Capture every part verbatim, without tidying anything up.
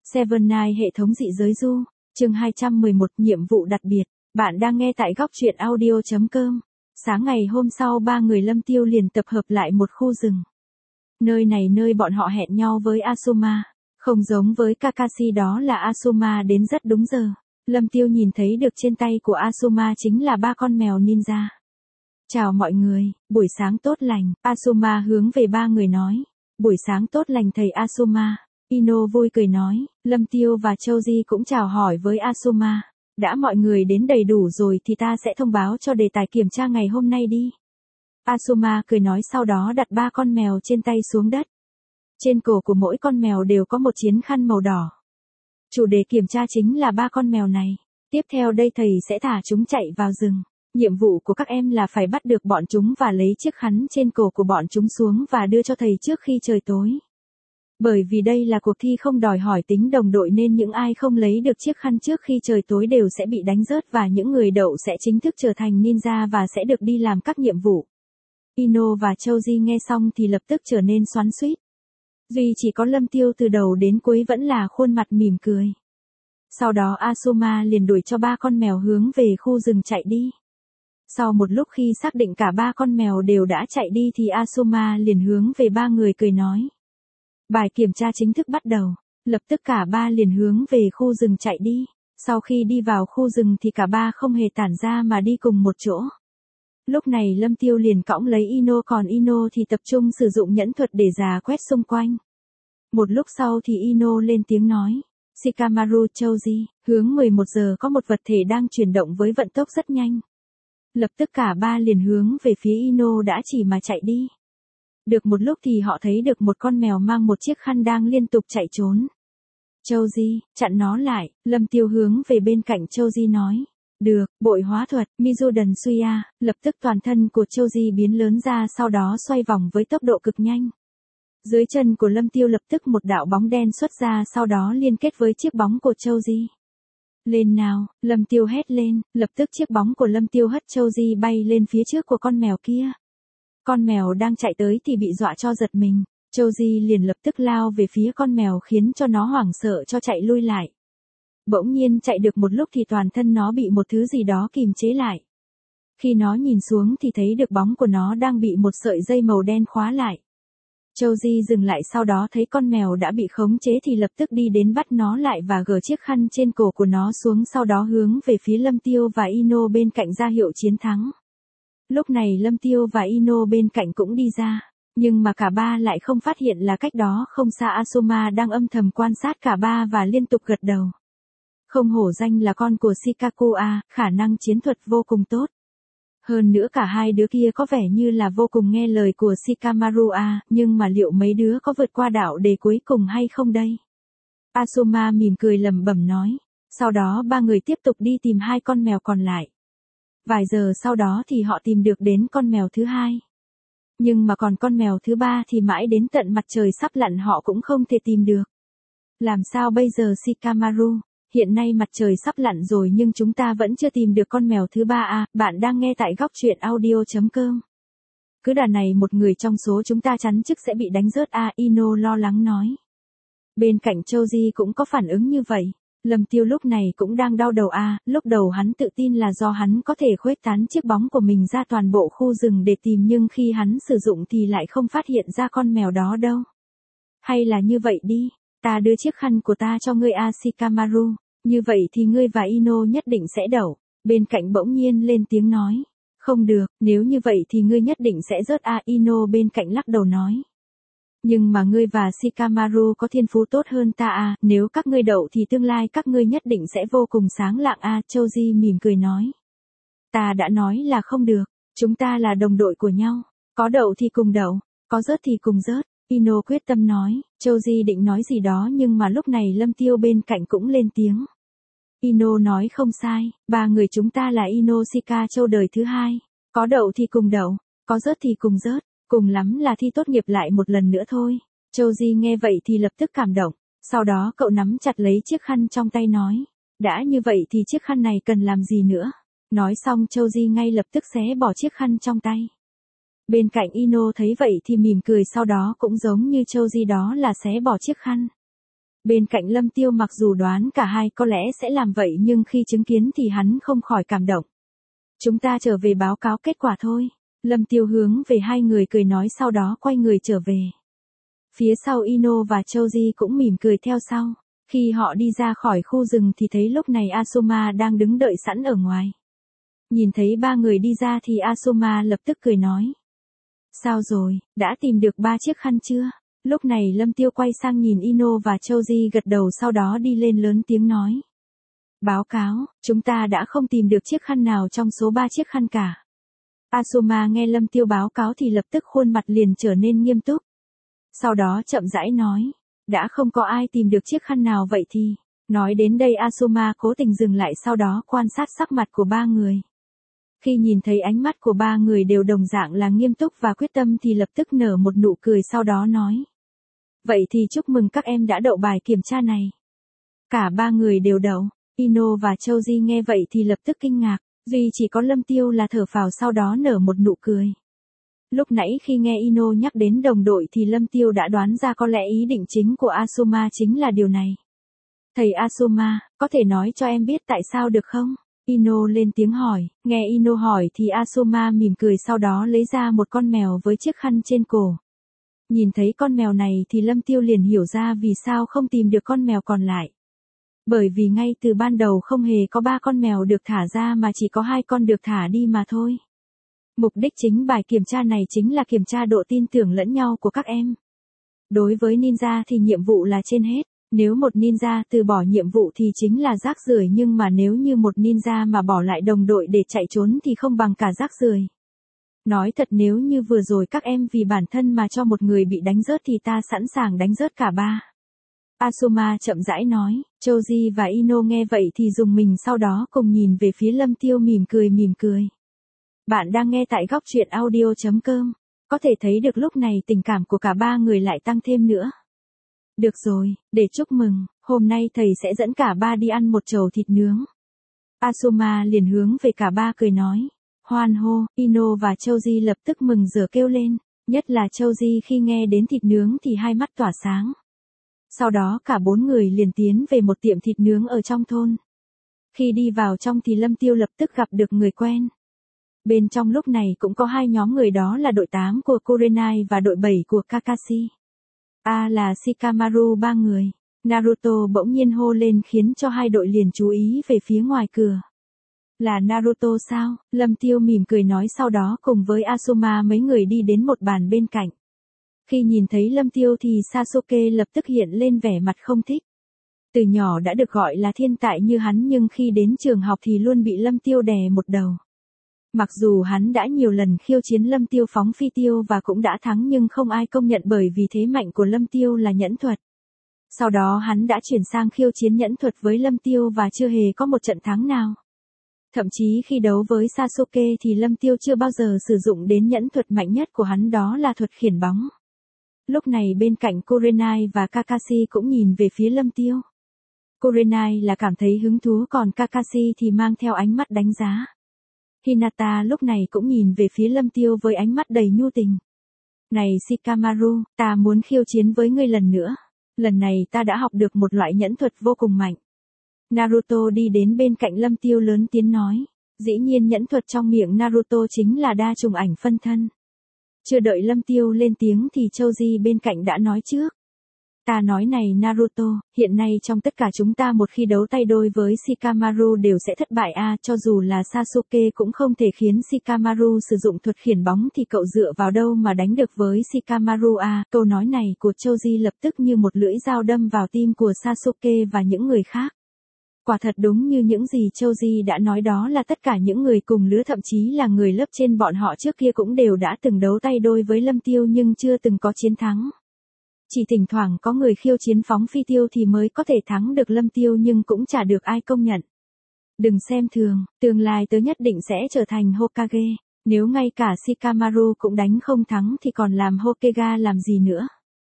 Seven Night hệ thống dị giới du, chương hai trăm mười một nhiệm vụ đặc biệt. Bạn đang nghe tại góc truyện audio chấm com. Sáng ngày hôm sau ba người Lâm Tiêu liền tập hợp lại một khu rừng. Nơi này nơi bọn họ hẹn nhau với Asuma. Không giống với Kakashi đó là Asuma đến rất đúng giờ. Lâm Tiêu nhìn thấy được trên tay của Asuma chính là ba con mèo ninja. Chào mọi người, buổi sáng tốt lành. Asuma hướng về ba người nói. Buổi sáng tốt lành thầy Asuma. Ino vui cười nói, Lâm Tiêu và Choji cũng chào hỏi với Asuma. Đã mọi người đến đầy đủ rồi thì ta sẽ thông báo cho đề tài kiểm tra ngày hôm nay đi. Asuma cười nói sau đó đặt ba con mèo trên tay xuống đất. Trên cổ của mỗi con mèo đều có một chiến khăn màu đỏ. Chủ đề kiểm tra chính là ba con mèo này. Tiếp theo đây thầy sẽ thả chúng chạy vào rừng. Nhiệm vụ của các em là phải bắt được bọn chúng và lấy chiếc khăn trên cổ của bọn chúng xuống và đưa cho thầy trước khi trời tối. Bởi vì đây là cuộc thi không đòi hỏi tính đồng đội nên những ai không lấy được chiếc khăn trước khi trời tối đều sẽ bị đánh rớt và những người đậu sẽ chính thức trở thành ninja và sẽ được đi làm các nhiệm vụ. Ino và Choji nghe xong thì lập tức trở nên xoắn xuýt. Duy chỉ có Lâm Tiêu từ đầu đến cuối vẫn là khuôn mặt mỉm cười. Sau đó Asuma liền đuổi cho ba con mèo hướng về khu rừng chạy đi. Sau một lúc khi xác định cả ba con mèo đều đã chạy đi thì Asuma liền hướng về ba người cười nói. Bài kiểm tra chính thức bắt đầu, lập tức cả ba liền hướng về khu rừng chạy đi. Sau khi đi vào khu rừng thì cả ba không hề tản ra mà đi cùng một chỗ. Lúc này Lâm Tiêu liền cõng lấy Ino còn Ino thì tập trung sử dụng nhẫn thuật để rà quét xung quanh. Một lúc sau thì Ino lên tiếng nói, Shikamaru Choji, hướng mười một giờ có một vật thể đang chuyển động với vận tốc rất nhanh. Lập tức cả ba liền hướng về phía Ino đã chỉ mà chạy đi. Được một lúc thì họ thấy được một con mèo mang một chiếc khăn đang liên tục chạy trốn. Choji, chặn nó lại, Lâm Tiêu hướng về bên cạnh Choji nói. Được, bội hóa thuật, Mizudan Suya, lập tức toàn thân của Choji biến lớn ra sau đó xoay vòng với tốc độ cực nhanh. Dưới chân của Lâm Tiêu lập tức một đạo bóng đen xuất ra sau đó liên kết với chiếc bóng của Choji. Lên nào, Lâm Tiêu hét lên, lập tức chiếc bóng của Lâm Tiêu hất Choji bay lên phía trước của con mèo kia. Con mèo đang chạy tới thì bị dọa cho giật mình, Choji liền lập tức lao về phía con mèo khiến cho nó hoảng sợ cho chạy lui lại. Bỗng nhiên chạy được một lúc thì toàn thân nó bị một thứ gì đó kìm chế lại. Khi nó nhìn xuống thì thấy được bóng của nó đang bị một sợi dây màu đen khóa lại. Choji dừng lại sau đó thấy con mèo đã bị khống chế thì lập tức đi đến bắt nó lại và gỡ chiếc khăn trên cổ của nó xuống sau đó hướng về phía Lâm Tiêu và Ino bên cạnh ra hiệu chiến thắng. Lúc này Lâm Tiêu và Ino bên cạnh cũng đi ra, nhưng mà cả ba lại không phát hiện là cách đó không xa Asuma đang âm thầm quan sát cả ba và liên tục gật đầu. Không hổ danh là con của Shikaku A, khả năng chiến thuật vô cùng tốt. Hơn nữa cả hai đứa kia có vẻ như là vô cùng nghe lời của Shikamaru A, nhưng mà liệu mấy đứa có vượt qua đạo đề cuối cùng hay không đây? Asuma mỉm cười lẩm bẩm nói. Sau đó ba người tiếp tục đi tìm hai con mèo còn lại. Vài giờ sau đó thì họ tìm được đến con mèo thứ hai. Nhưng mà còn con mèo thứ ba thì mãi đến tận mặt trời sắp lặn họ cũng không thể tìm được. Làm sao bây giờ Shikamaru? Hiện nay mặt trời sắp lặn rồi nhưng chúng ta vẫn chưa tìm được con mèo thứ ba à, bạn đang nghe tại góc truyện audio chấm com. Cứ đà này một người trong số chúng ta chắn chắc sẽ bị đánh rớt à, Ino lo lắng nói. Bên cạnh Choji cũng có phản ứng như vậy. Lâm Tiêu lúc này cũng đang đau đầu à, lúc đầu hắn tự tin là do hắn có thể khuếch tán chiếc bóng của mình ra toàn bộ khu rừng để tìm nhưng khi hắn sử dụng thì lại không phát hiện ra con mèo đó đâu. Hay là như vậy đi, ta đưa chiếc khăn của ta cho ngươi a Shikamaru, như vậy thì ngươi và Ino nhất định sẽ đậu. Bên cạnh bỗng nhiên lên tiếng nói. Không được, nếu như vậy thì ngươi nhất định sẽ rớt a Ino bên cạnh lắc đầu nói. Nhưng mà ngươi và Shikamaru có thiên phú tốt hơn ta à, nếu các ngươi đậu thì tương lai các ngươi nhất định sẽ vô cùng sáng lạng à, Choji mỉm cười nói. Ta đã nói là không được, chúng ta là đồng đội của nhau, có đậu thì cùng đậu, có rớt thì cùng rớt, Ino quyết tâm nói, Choji định nói gì đó nhưng mà lúc này Lâm Tiêu bên cạnh cũng lên tiếng. Ino nói không sai, ba người chúng ta là Ino Shika Châu đời thứ hai, có đậu thì cùng đậu, có rớt thì cùng rớt. Cùng lắm là thi tốt nghiệp lại một lần nữa thôi. Choji nghe vậy thì lập tức cảm động. Sau đó cậu nắm chặt lấy chiếc khăn trong tay nói. Đã như vậy thì chiếc khăn này cần làm gì nữa? Nói xong Choji ngay lập tức xé bỏ chiếc khăn trong tay. Bên cạnh Ino thấy vậy thì mỉm cười sau đó cũng giống như Choji đó là xé bỏ chiếc khăn. Bên cạnh Lâm Tiêu mặc dù đoán cả hai có lẽ sẽ làm vậy nhưng khi chứng kiến thì hắn không khỏi cảm động. Chúng ta trở về báo cáo kết quả thôi. Lâm Tiêu hướng về hai người cười nói sau đó quay người trở về. Phía sau Ino và Choji cũng mỉm cười theo sau. Khi họ đi ra khỏi khu rừng thì thấy lúc này Asuma đang đứng đợi sẵn ở ngoài. Nhìn thấy ba người đi ra thì Asuma lập tức cười nói. Sao rồi, đã tìm được ba chiếc khăn chưa? Lúc này Lâm Tiêu quay sang nhìn Ino và Choji gật đầu sau đó đi lên lớn tiếng nói. Báo cáo, chúng ta đã không tìm được chiếc khăn nào trong số ba chiếc khăn cả. Asuma nghe Lâm Tiêu báo cáo thì lập tức khuôn mặt liền trở nên nghiêm túc. Sau đó chậm rãi nói. Đã không có ai tìm được chiếc khăn nào vậy thì. Nói đến đây Asuma cố tình dừng lại sau đó quan sát sắc mặt của ba người. Khi nhìn thấy ánh mắt của ba người đều đồng dạng là nghiêm túc và quyết tâm thì lập tức nở một nụ cười sau đó nói. Vậy thì chúc mừng các em đã đậu bài kiểm tra này. Cả ba người đều đậu. Ino và Choji nghe vậy thì lập tức kinh ngạc. Duy chỉ có Lâm Tiêu là thở phào sau đó nở một nụ cười. Lúc nãy khi nghe Ino nhắc đến đồng đội thì Lâm Tiêu đã đoán ra có lẽ ý định chính của Asuma chính là điều này. Thầy Asuma, có thể nói cho em biết tại sao được không? Ino lên tiếng hỏi, nghe Ino hỏi thì Asuma mỉm cười sau đó lấy ra một con mèo với chiếc khăn trên cổ. Nhìn thấy con mèo này thì Lâm Tiêu liền hiểu ra vì sao không tìm được con mèo còn lại. Bởi vì ngay từ ban đầu không hề có ba con mèo được thả ra mà chỉ có hai con được thả đi mà thôi. Mục đích chính bài kiểm tra này chính là kiểm tra độ tin tưởng lẫn nhau của các em. Đối với ninja thì nhiệm vụ là trên hết. Nếu một ninja từ bỏ nhiệm vụ thì chính là rác rưởi nhưng mà nếu như một ninja mà bỏ lại đồng đội để chạy trốn thì không bằng cả rác rưởi. Nói thật nếu như vừa rồi các em vì bản thân mà cho một người bị đánh rớt thì ta sẵn sàng đánh rớt cả ba. Asuma chậm rãi nói, Choji và Ino nghe vậy thì dùng mình sau đó cùng nhìn về phía Lâm Tiêu mỉm cười mỉm cười. Bạn đang nghe tại góc truyện audio chấm com. Có thể thấy được lúc này tình cảm của cả ba người lại tăng thêm nữa. Được rồi, để chúc mừng, hôm nay thầy sẽ dẫn cả ba đi ăn một chầu thịt nướng. Asuma liền hướng về cả ba cười nói. Hoan hô, Ino và Choji lập tức mừng rỡ kêu lên, nhất là Choji khi nghe đến thịt nướng thì hai mắt tỏa sáng. Sau đó cả bốn người liền tiến về một tiệm thịt nướng ở trong thôn. Khi đi vào trong thì Lâm Tiêu lập tức gặp được người quen. Bên trong lúc này cũng có hai nhóm người đó là đội tám của Kurenai và đội bảy của Kakashi. À là Shikamaru ba người. Naruto bỗng nhiên hô lên khiến cho hai đội liền chú ý về phía ngoài cửa. Là Naruto sao? Lâm Tiêu mỉm cười nói sau đó cùng với Asuma mấy người đi đến một bàn bên cạnh. Khi nhìn thấy Lâm Tiêu thì Sasuke lập tức hiện lên vẻ mặt không thích. Từ nhỏ đã được gọi là thiên tài như hắn nhưng khi đến trường học thì luôn bị Lâm Tiêu đè một đầu. Mặc dù hắn đã nhiều lần khiêu chiến Lâm Tiêu phóng phi tiêu và cũng đã thắng nhưng không ai công nhận bởi vì thế mạnh của Lâm Tiêu là nhẫn thuật. Sau đó hắn đã chuyển sang khiêu chiến nhẫn thuật với Lâm Tiêu và chưa hề có một trận thắng nào. Thậm chí khi đấu với Sasuke thì Lâm Tiêu chưa bao giờ sử dụng đến nhẫn thuật mạnh nhất của hắn đó là thuật khiển bóng. Lúc này bên cạnh Kurenai và Kakashi cũng nhìn về phía Lâm Tiêu. Kurenai là cảm thấy hứng thú còn Kakashi thì mang theo ánh mắt đánh giá. Hinata lúc này cũng nhìn về phía Lâm Tiêu với ánh mắt đầy nhu tình. Này Shikamaru, ta muốn khiêu chiến với ngươi lần nữa. Lần này ta đã học được một loại nhẫn thuật vô cùng mạnh. Naruto đi đến bên cạnh Lâm Tiêu lớn tiếng nói. Dĩ nhiên nhẫn thuật trong miệng Naruto chính là đa trùng ảnh phân thân. Chưa đợi Lâm Tiêu lên tiếng thì Choji bên cạnh đã nói trước. Ta nói này Naruto, hiện nay trong tất cả chúng ta một khi đấu tay đôi với Shikamaru đều sẽ thất bại a à, cho dù là Sasuke cũng không thể khiến Shikamaru sử dụng thuật khiển bóng thì cậu dựa vào đâu mà đánh được với Shikamaru a à. Câu nói này của Choji lập tức như một lưỡi dao đâm vào tim của Sasuke và những người khác. Quả thật đúng như những gì Choji đã nói đó là tất cả những người cùng lứa thậm chí là người lớp trên bọn họ trước kia cũng đều đã từng đấu tay đôi với Lâm Tiêu nhưng chưa từng có chiến thắng. Chỉ thỉnh thoảng có người khiêu chiến phóng phi tiêu thì mới có thể thắng được Lâm Tiêu nhưng cũng chả được ai công nhận. Đừng xem thường, tương lai tớ nhất định sẽ trở thành Hokage, nếu ngay cả Shikamaru cũng đánh không thắng thì còn làm Hokage làm gì nữa.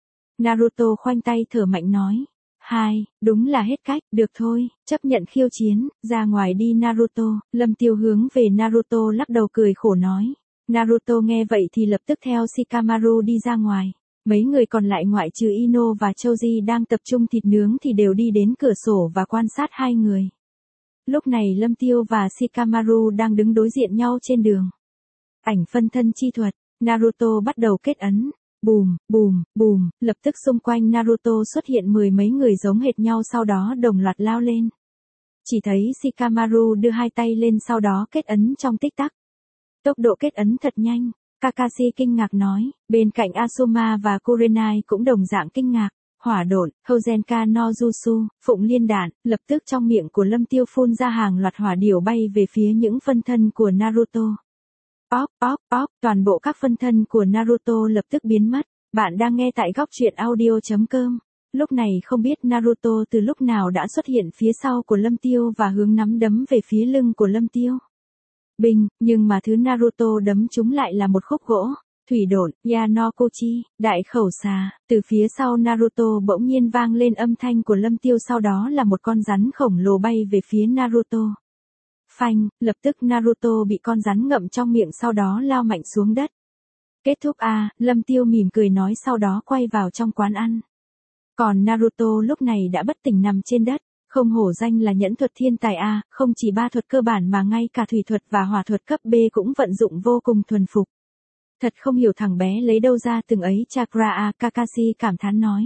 Naruto khoanh tay thở mạnh nói. Hai, đúng là hết cách, được thôi, chấp nhận khiêu chiến, ra ngoài đi Naruto. Lâm Tiêu hướng về Naruto lắc đầu cười khổ nói. Naruto nghe vậy thì lập tức theo Shikamaru đi ra ngoài. Mấy người còn lại ngoại trừ Ino và Choji đang tập trung thịt nướng thì đều đi đến cửa sổ và quan sát hai người. Lúc này Lâm Tiêu và Shikamaru đang đứng đối diện nhau trên đường. Ảnh phân thân chi thuật, Naruto bắt đầu kết ấn. Bùm, bùm, bùm, lập tức xung quanh Naruto xuất hiện mười mấy người giống hệt nhau sau đó đồng loạt lao lên. Chỉ thấy Shikamaru đưa hai tay lên sau đó kết ấn trong tích tắc. Tốc độ kết ấn thật nhanh, Kakashi kinh ngạc nói, bên cạnh Asuma và Kurenai cũng đồng dạng kinh ngạc. Hỏa độn, Hozenka no Jutsu, phụng liên đạn, lập tức trong miệng của Lâm Tiêu phun ra hàng loạt hỏa điểu bay về phía những phân thân của Naruto. Pop, pop, pop, toàn bộ các phân thân của Naruto lập tức biến mất. Bạn đang nghe tại góc truyện audio chấm com. Lúc này không biết Naruto từ lúc nào đã xuất hiện phía sau của Lâm Tiêu và hướng nắm đấm về phía lưng của Lâm Tiêu. Bình, nhưng mà thứ Naruto đấm trúng lại là một khúc gỗ. Thủy độn, Yanokochi, đại khẩu xà, từ phía sau Naruto bỗng nhiên vang lên âm thanh của Lâm Tiêu sau đó là một con rắn khổng lồ bay về phía Naruto. Phanh, lập tức Naruto bị con rắn ngậm trong miệng sau đó lao mạnh xuống đất. Kết thúc a, Lâm Tiêu mỉm cười nói sau đó quay vào trong quán ăn. Còn Naruto lúc này đã bất tỉnh nằm trên đất, không hổ danh là nhẫn thuật thiên tài a, không chỉ ba thuật cơ bản mà ngay cả thủy thuật và hỏa thuật cấp B cũng vận dụng vô cùng thuần phục. Thật không hiểu thằng bé lấy đâu ra từng ấy chakra a, Kakashi cảm thán nói.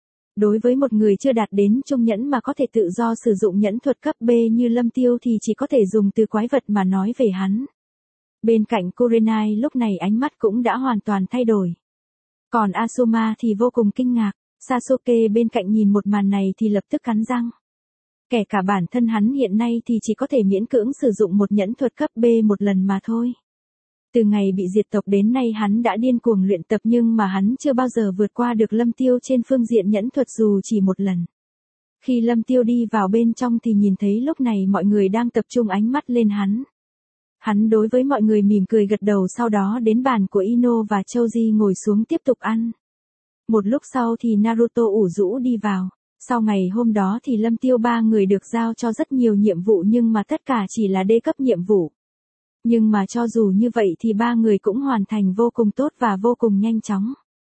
Đối với một người chưa đạt đến trung nhẫn mà có thể tự do sử dụng nhẫn thuật cấp B như Lâm Tiêu thì chỉ có thể dùng từ quái vật mà nói về hắn. Bên cạnh Kurenai lúc này ánh mắt cũng đã hoàn toàn thay đổi. Còn Asuma thì vô cùng kinh ngạc, Sasuke bên cạnh nhìn một màn này thì lập tức cắn răng. Kể cả bản thân hắn hiện nay thì chỉ có thể miễn cưỡng sử dụng một nhẫn thuật cấp B một lần mà thôi. Từ ngày bị diệt tộc đến nay hắn đã điên cuồng luyện tập nhưng mà hắn chưa bao giờ vượt qua được Lâm Tiêu trên phương diện nhẫn thuật dù chỉ một lần. Khi Lâm Tiêu đi vào bên trong thì nhìn thấy lúc này mọi người đang tập trung ánh mắt lên hắn. Hắn đối với mọi người mỉm cười gật đầu sau đó đến bàn của Ino và Choji ngồi xuống tiếp tục ăn. Một lúc sau thì Naruto ủ rũ đi vào. Sau ngày hôm đó thì Lâm Tiêu ba người được giao cho rất nhiều nhiệm vụ nhưng mà tất cả chỉ là đê cấp nhiệm vụ. Nhưng mà cho dù như vậy thì ba người cũng hoàn thành vô cùng tốt và vô cùng nhanh chóng.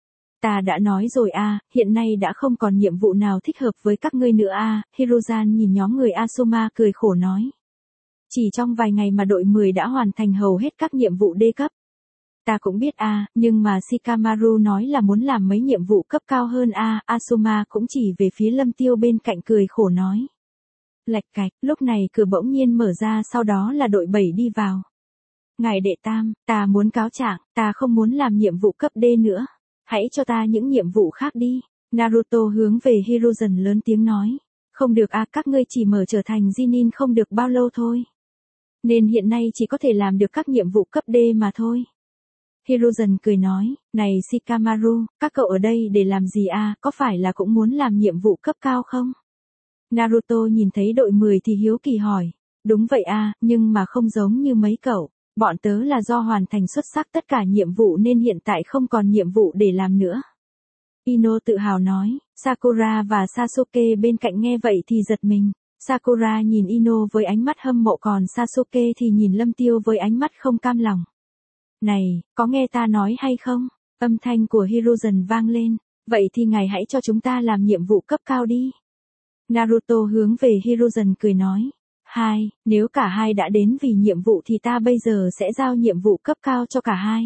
Ta đã nói rồi a, hiện nay đã không còn nhiệm vụ nào thích hợp với các ngươi nữa a, Hiruzen nhìn nhóm người Asuma cười khổ nói. Chỉ trong vài ngày mà đội mười đã hoàn thành hầu hết các nhiệm vụ đê cấp. Ta cũng biết a, nhưng mà Shikamaru nói là muốn làm mấy nhiệm vụ cấp cao hơn a, Asuma cũng chỉ về phía Lâm Tiêu bên cạnh cười khổ nói. Lạch cạch, lúc này cửa bỗng nhiên mở ra sau đó là đội bảy đi vào. Ngài đệ tam, ta muốn cáo trạng, ta không muốn làm nhiệm vụ cấp D nữa. Hãy cho ta những nhiệm vụ khác đi. Naruto hướng về Hiruzen lớn tiếng nói. Không được à, các ngươi chỉ mở trở thành Genin không được bao lâu thôi. Nên hiện nay chỉ có thể làm được các nhiệm vụ cấp D mà thôi. Hiruzen cười nói, này Shikamaru, các cậu ở đây để làm gì à, có phải là cũng muốn làm nhiệm vụ cấp cao không? Naruto nhìn thấy đội mười thì hiếu kỳ hỏi. Đúng vậy à, nhưng mà không giống như mấy cậu. Bọn tớ là do hoàn thành xuất sắc tất cả nhiệm vụ nên hiện tại không còn nhiệm vụ để làm nữa. Ino tự hào nói, Sakura và Sasuke bên cạnh nghe vậy thì giật mình. Sakura nhìn Ino với ánh mắt hâm mộ còn Sasuke thì nhìn Lâm Tiêu với ánh mắt không cam lòng. Này, có nghe ta nói hay không? Âm thanh của Hiruzen vang lên. Vậy thì ngài hãy cho chúng ta làm nhiệm vụ cấp cao đi. Naruto hướng về Hiruzen cười nói. Hai, nếu cả hai đã đến vì nhiệm vụ thì ta bây giờ sẽ giao nhiệm vụ cấp cao cho cả hai.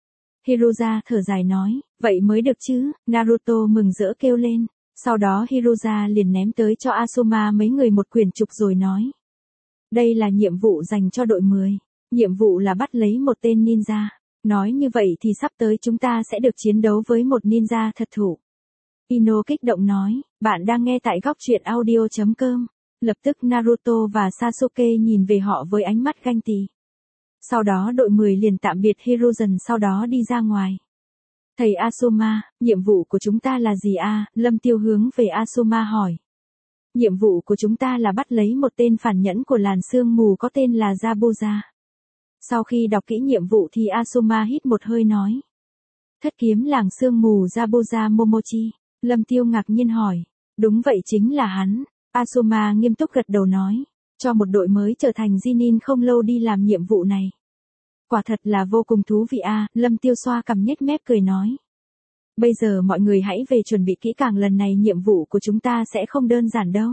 Hiruza thở dài nói, vậy mới được chứ, Naruto mừng rỡ kêu lên. Sau đó Hiruza liền ném tới cho Asuma mấy người một quyển trục rồi nói. Đây là nhiệm vụ dành cho đội mười. Nhiệm vụ là bắt lấy một tên ninja. Nói như vậy thì sắp tới chúng ta sẽ được chiến đấu với một ninja thật thủ. Ino kích động nói, bạn đang nghe tại góc truyện audio chấm com. Lập tức Naruto và Sasuke nhìn về họ với ánh mắt ganh tị. Sau đó đội mười liền tạm biệt Hiruzen sau đó đi ra ngoài. Thầy Asuma, nhiệm vụ của chúng ta là gì a? Lâm Tiêu hướng về Asuma hỏi. Nhiệm vụ của chúng ta là bắt lấy một tên phản nhẫn của làn sương mù có tên là Zabuza. Sau khi đọc kỹ nhiệm vụ thì Asuma hít một hơi nói. Thất kiếm làng sương mù Zabuza Momochi. Lâm Tiêu ngạc nhiên hỏi. Đúng vậy chính là hắn. Asuma nghiêm túc gật đầu nói. Cho một đội mới trở thành Genin không lâu đi làm nhiệm vụ này. Quả thật là vô cùng thú vị a, Lâm Tiêu xoa cằm nhếch mép cười nói. Bây giờ mọi người hãy về chuẩn bị kỹ càng, lần này nhiệm vụ của chúng ta sẽ không đơn giản đâu.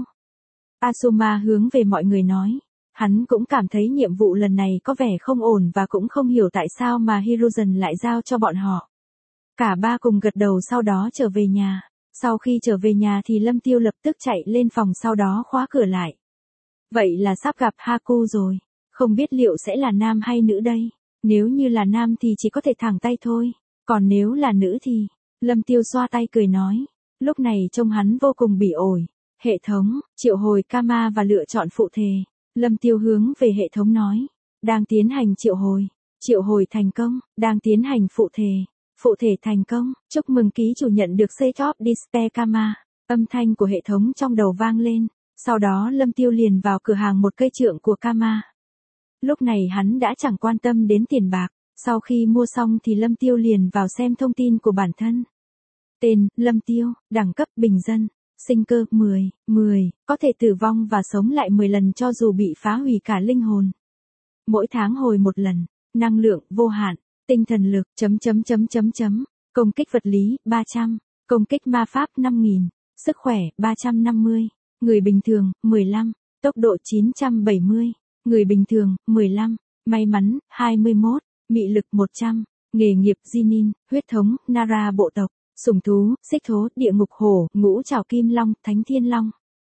Asuma hướng về mọi người nói. Hắn cũng cảm thấy nhiệm vụ lần này có vẻ không ổn và cũng không hiểu tại sao mà Hiruzen lại giao cho bọn họ. Cả ba cùng gật đầu sau đó trở về nhà. Sau khi trở về nhà thì Lâm Tiêu lập tức chạy lên phòng sau đó khóa cửa lại. Vậy là sắp gặp Haku rồi. Không biết liệu sẽ là nam hay nữ đây. Nếu như là nam thì chỉ có thể thẳng tay thôi. Còn nếu là nữ thì... Lâm Tiêu xoa tay cười nói. Lúc này trông hắn vô cùng bỉ ổi. Hệ thống, triệu hồi Kama và lựa chọn phụ thể. Lâm Tiêu hướng về hệ thống nói. Đang tiến hành triệu hồi. Triệu hồi thành công. Đang tiến hành phụ thể. Phụ thể thành công. Chúc mừng ký chủ nhận được Set Top Display Kama. Âm thanh của hệ thống trong đầu vang lên. Sau đó Lâm Tiêu liền vào cửa hàng một cây trượng của Kama. Lúc này hắn đã chẳng quan tâm đến tiền bạc. Sau khi mua xong thì Lâm Tiêu liền vào xem thông tin của bản thân. Tên, Lâm Tiêu, đẳng cấp bình dân, sinh cơ mười, mười, có thể tử vong và sống lại mười lần cho dù bị phá hủy cả linh hồn. Mỗi tháng hồi một lần, năng lượng vô hạn, tinh thần lực, chấm chấm chấm chấm chấm, công kích vật lý, ba trăm, công kích ma pháp năm nghìn, sức khỏe, ba trăm năm mươi, người bình thường, mười lăm, tốc độ chín trăm bảy mươi, người bình thường, mười lăm, may mắn, hai mươi mốt, mị lực một trăm, nghề nghiệp Jinin, huyết thống, Nara bộ tộc, sủng thú, xích thố, địa ngục hổ, ngũ trảo kim long, thánh thiên long.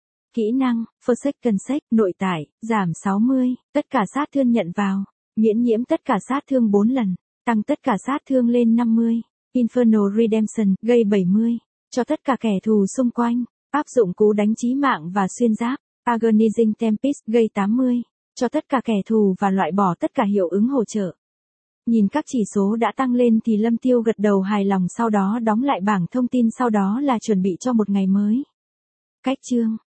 Kỹ năng, Forsaken Sect, nội tải, giảm sáu mươi, tất cả sát thương nhận vào, miễn nhiễm tất cả sát thương bốn lần, tăng tất cả sát thương lên năm mươi, Infernal Redemption, gây bảy mươi, cho tất cả kẻ thù xung quanh, áp dụng cú đánh chí mạng và xuyên giáp, Agonizing Tempest, gây tám mươi, cho tất cả kẻ thù và loại bỏ tất cả hiệu ứng hỗ trợ. Nhìn các chỉ số đã tăng lên thì Lâm Tiêu gật đầu hài lòng, sau đó đóng lại bảng thông tin, sau đó là chuẩn bị cho một ngày mới. Cách chương